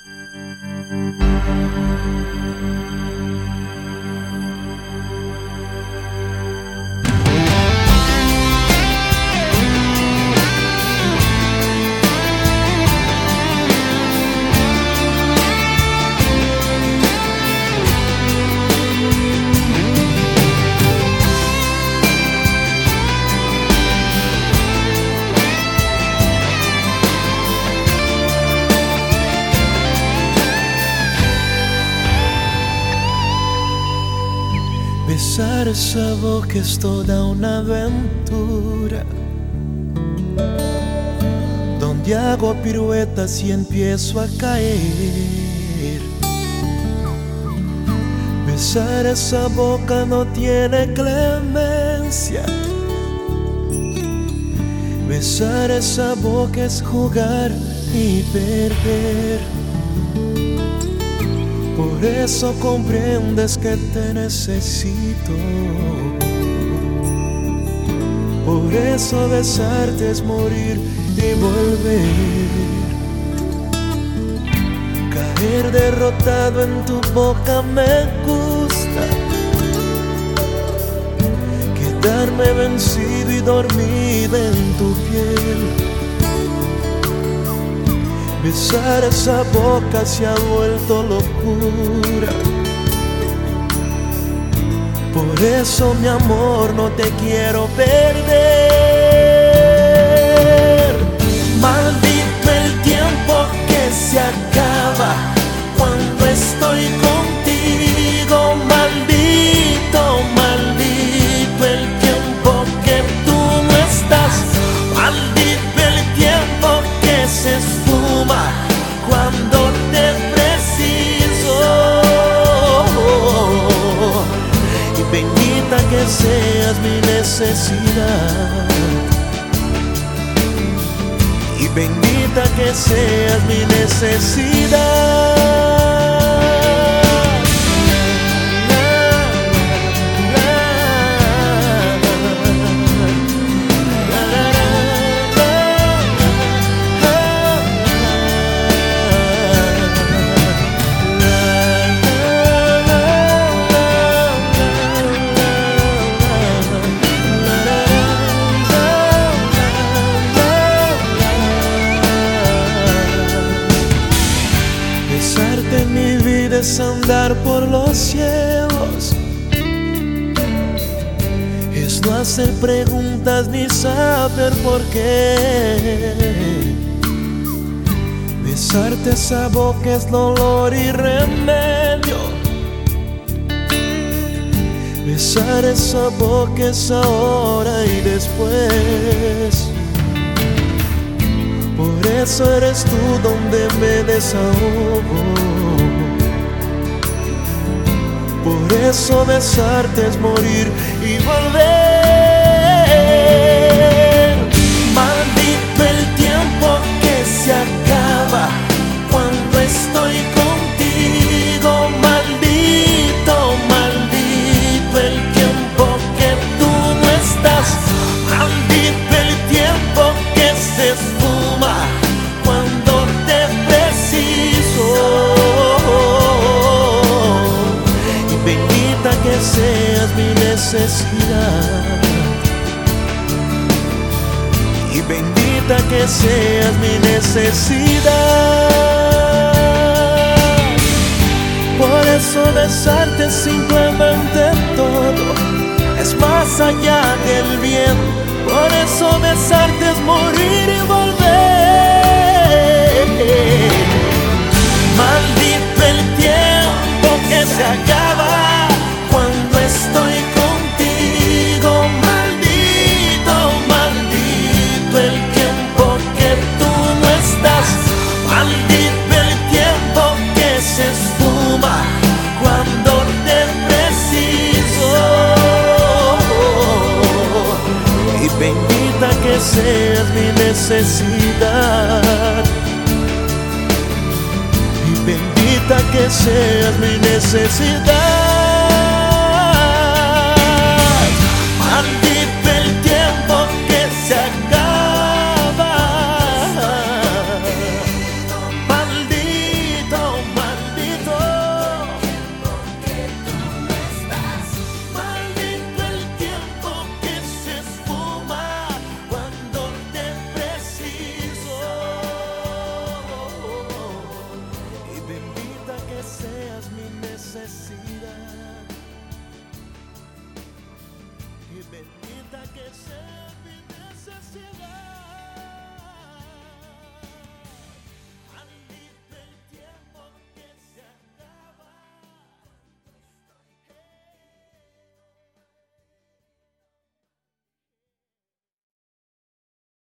Besar esa boca es toda una aventura, donde hago piruetas y empiezo a caer. Besar esa boca no tiene clemencia. Besar esa boca es jugar y perder. Por eso comprendes que te necesito. Por eso besarte es morir y volver. Caer derrotado en tu boca me gusta. Quedarme vencido y dormido en tu piel. Besar esa boca se ha vuelto locura. Por eso, mi amor, no te quiero perder. Maldito el tiempo que se acaba cuando estoy contigo. Maldito, maldito el tiempo que tú no estás. Maldito el tiempo que se esfuma cuando te preciso. Y bendita que seas mi necesidad. Y bendita que seas mi necesidad. Besarte en mi vida es andar por los cielos. Es no hacer preguntas ni saber por qué. Besarte esa boca es dolor y remedio. Besar esa boca es ahora y después. Por eso eres tú donde me desahogo. Por eso besarte es morir y volver. Maldito el tiempo que se acaba cuando estoy contigo. Maldito, maldito el tiempo que tú no estás. Maldito el tiempo que se esfuma cuando te preciso. Y bendita que seas mi necesidad. Y bendita que seas mi necesidad. Por eso besarte es simplemente todo. Es más allá del bien. Por eso besarte es morir y volver. Maldito el tiempo que se acaba cuando estoy contigo. Maldito, maldito el tiempo que tú no estás. Maldito el tiempo que se esfuma cuando te preciso. Y bendita que seas mi necesidad. Y bendita que seas mi necesidad. Maldito el tiempo que se acaba. Maldito, y bendita que sea mi necesidad.